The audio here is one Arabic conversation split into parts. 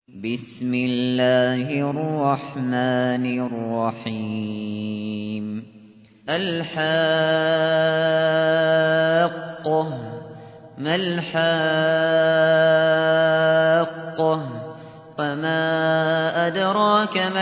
بسم الله الرحمن الرحيم الحاقة ما الحاقة وما أدراك ما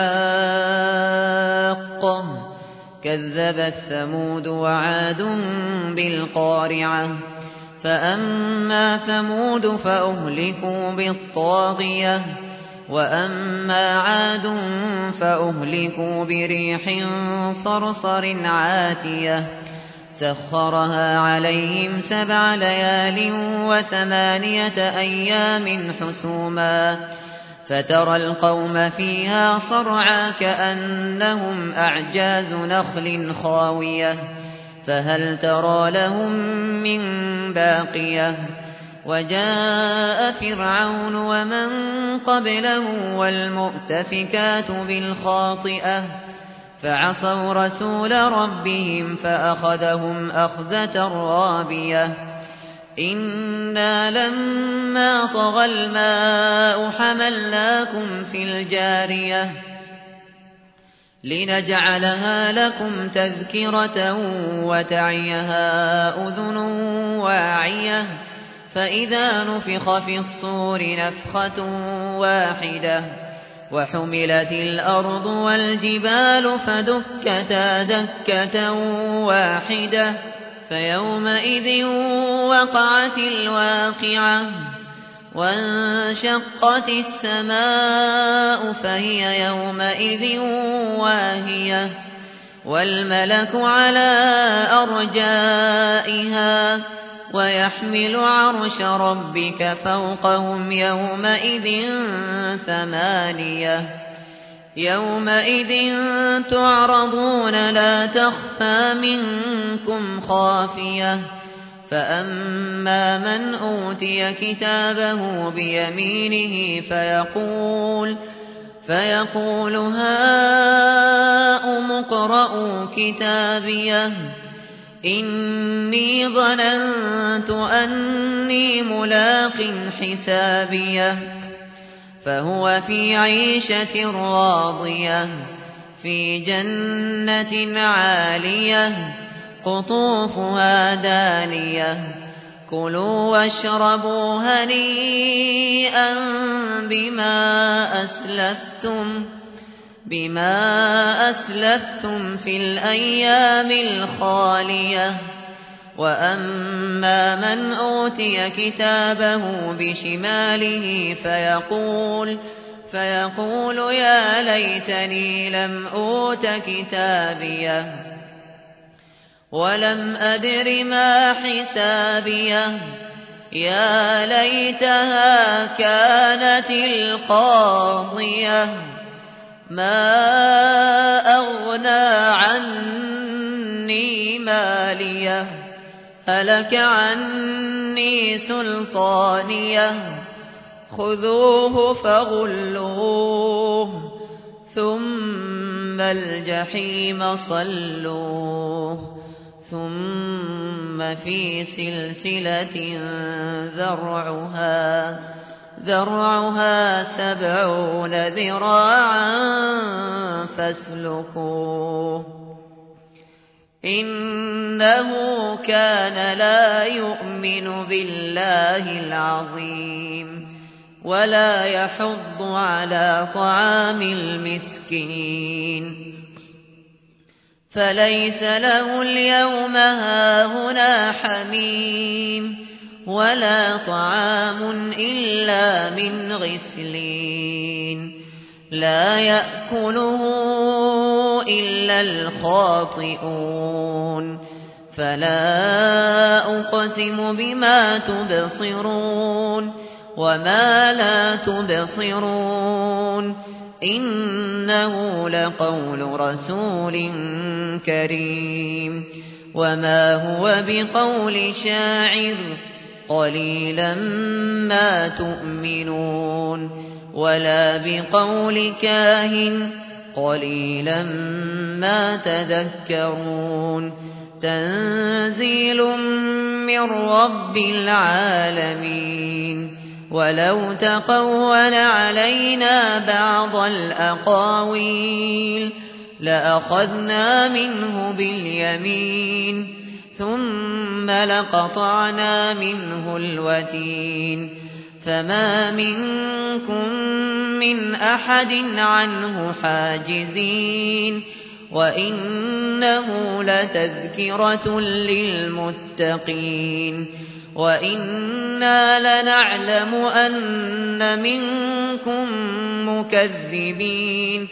الحاقة كذبت ثمود وعاد بالقارعة فأما ثمود فأهلكوا بالطاغية وأما عاد فأهلكوا بريح صرصر عاتية سخرها عليهم 7 ليال و8 أيام حسوما فترى القوم فيها صرعى كأنهم أعجاز نخل خاوية فهل ترى لهم من باقية وجاء فرعون ومن قبله والمؤتفكات بالخاطئة فعصوا رسول ربهم فأخذهم أخذة رابية إنا لما طغى الماء حملناكم في الجارية لنجعلها لكم تذكرة وتعيها أذن واعية فإذا نفخ في الصور نفخة واحدة وحملت الأرض والجبال فدكتا دكة واحدة فيومئذ وقعت الواقعة وانشقت السماء فهي يومئذ واهية والملك على أرجائها ويحمل عرش ربك فوقهم يومئذ 8 يومئذ تعرضون لا تخفى منكم خافية فأما من أوتي كتابه بيمينه فيقول هاؤم اقرءوا كتابيه إني ظننت أني ملاق حسابيه فهو في عيشة راضية في جنة عالية قطوفها دانية كلوا واشربوا هنيئا بما أسلفتم في الأيام الخالية وأما من أوتي كتابه بشماله فيقول يا ليتني لم أوت كتابيه ولم أدر ما حسابيه يا ليتها كانت القاضية ما أغنى عني ماليه هلك عني سلطانيه خذوه فغلوه ثم الجحيم صلوه ثم في سلسلة ذرعها 70 ذراعا فاسلكوه إنه كان لا يؤمن بالله العظيم ولا يحض على طعام المسكين فليس له اليوم هاهنا حميم ولا طعام إلا من غسلين لا يأكله إلا الخاطئون فلا أقسم بما تبصرون وما لا تبصرون إنه لقول رسول كريم وما هو بقول شاعر قليلا ما تؤمنون ولا بقول كاهن قليلا ما تذكرون تنزيل من رب العالمين ولو تقول علينا بعض الأقاويل لأخذنا منه باليمين ثم لقطعنا منه الوتين فما منكم من أحد عنه حاجزين وإنه لتذكرة للمتقين وإنا لنعلم أن منكم مكذبين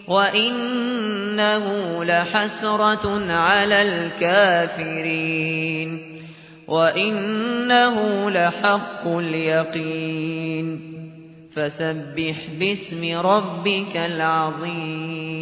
وإنه لحسرة على الكافرين وإنه لحق اليقين فسبح باسم ربك العظيم